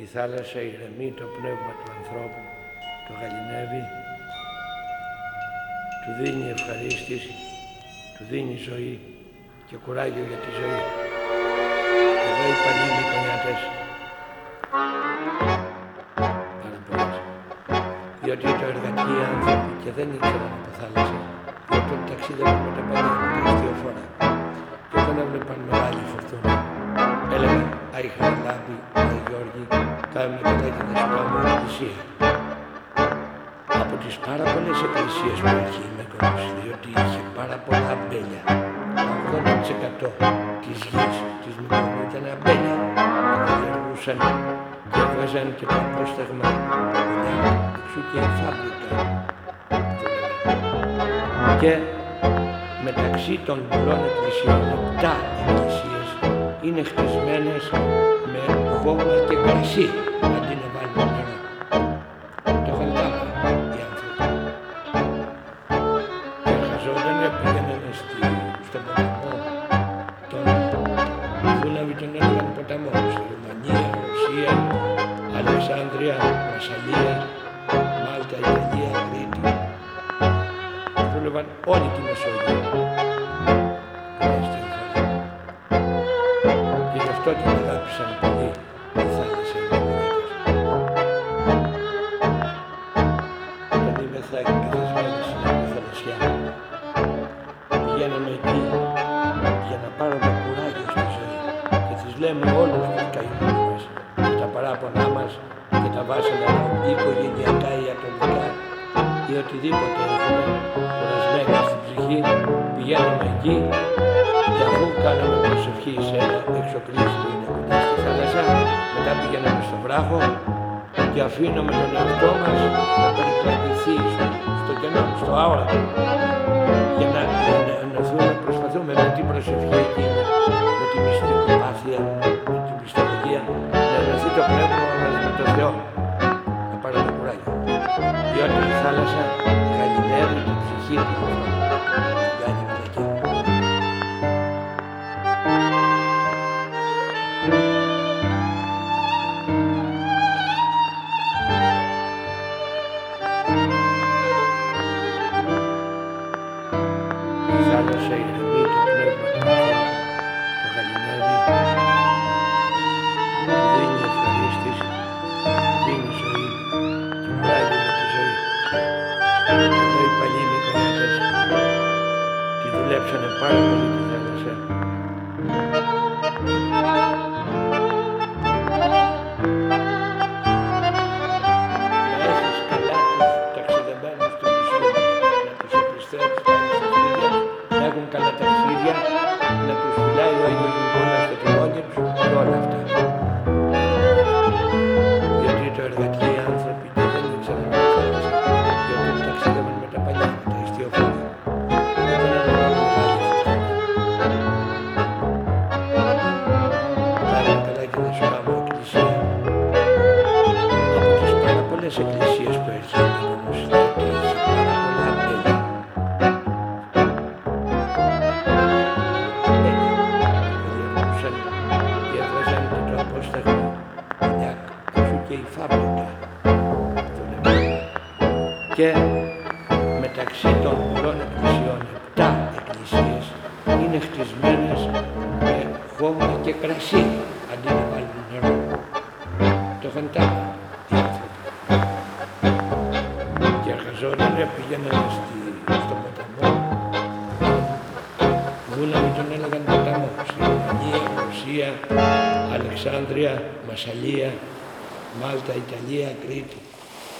θάλασσα ηρεμεί το πνεύμα του ανθρώπου, το γαληνεύει, του δίνει ευχαρίστηση, του δίνει ζωή και κουράγιο για τη ζωή. Εδώ οι παλιοί Μικονιάτες, πάρα πολλές, διότι το εργατικοί άνθρωποι και δεν ήξεραν από θάλασσα, διότι ταξίδευαν με τα παλιά, με τα ιστιοφόρα και όταν έβλεπαν μεγάλη φορτούνα, έλεγαν «Άι Χαραλάμπη, Άι Γιώργη, κάμε καλά και να σου κάνουμε εκκλησία». Από τις πάρα πολλές εκκλησίες που είχε η Μύκονος, διότι είχε πάρα πολλά αμπέλια, το 80% της γης της Μύκονου ήταν αμπέλια, τα καλλιεργούσαν και έβγαζαν και το απόσταγμα εξού και η φάμπρικα. Και μεταξύ των πολλών εκκλησιών, 7 εκκλησίες είναι χτισμένες με χώμα και κρασί, αντί να βάλουν νερό. Το χαλκάμα οι άνθρωποι. Και εργαζόντανε, πήγαιναν στον ποταμό, τον Δούναβη τον έλεγαν ποταμό, στη Ρουμανία, Ρωσία, Αλεξάνδρεια, Μασσαλία, Μάλτα, Ιταλία, Κρήτη. Δούλευαν όλη τη Μεσόγειο. Και γι' αυτό την αγάπησαν πολύ τη θάλασσα οι Μικονιάτες. Όταν ήμεθα εκπαιδευμένοι στην θαλασσιά, πηγαίναμε εκεί για να πάρουμε κουράγιο στη ζωή και τις λέμε όλους τους καημούς μας και τα παράπονά μας και τα βάσανα ή οικογενειακά ή ατομικά ή οτιδήποτε έχουμε κουρασμένα στην ψυχή, πηγαίνουμε εκεί και αφού κάναμε προσευχή σε ένα εξωκλήσι που είναι κοντά στη θάλασσα, μετά πηγαίναμε στο βράχο και αφήνουμε τον εαυτό μας να περιπλακηθεί στο κενό, στο αόρατο, για να προσπαθούμε με την προσευχή εκείνη, με τη μυστικοπάθεια, με τη μυστολογία, να ενωθεί το πνεύμα μας με τον Θεό, να πάρουμε κουράγιο. Διότι η θάλασσα γαληνεύει την ψυχή του ανθρώπου, την κάνει μαλακιά. Η θάλασσα ηρεμεί το πνεύμα του ανθρώπου, το γαληνεύει, του δίνει ευχαρίστηση, του δίνει ζωή και κουράγιο για τη ζωή. Εδώ οι παλιοί Μικονιάτες τη δουλέψανε πάρα πολύ τη θάλασσα. Να έχεις καλά τους ταξιδεμένους του νησιού, να τους επιστρέψεις πάλι στα σπίτια, να έχουν καλά ταξίδια, να τους φυλάει ο Άγιος Νικόλας στο τιμόνι τους και όλα αυτά. Διότι το εργατικοί άνθρωποι και δεν ήξεραν τη θάλασσα, διότι ταξίδευαν με τα παλιά, με τα ιστιοφόρα. Δεν ήταν μεγάλη φορτούνα. Κάνε καλά και να σου κάνω εκκλησία. Από τις πάρα πολλές εκκλησίες που έχει η Μύκονος, διότι έχει πάρα πολλά αμπέλια. Καλλιεργούσαν και έβγαζαν και το απόσταγμα κονιάκ, εξού και η φάμπρικα. Και μεταξύ των πολλών εκκλησιών, 7 εκκλησίες είναι χτισμένες με χώμα και κρασί, αντί να βάλουν νερό. Το χαντάμε οι άνθρωποι. Και εργαζόντανε, πήγαιναν στον ποταμό. Δούναβη τον έλεγαν ποταμό, στη Ρουμανία, Ρωσία, Αλεξάνδρεια, Μασσαλία, Μάλτα, Ιταλία, Κρήτη.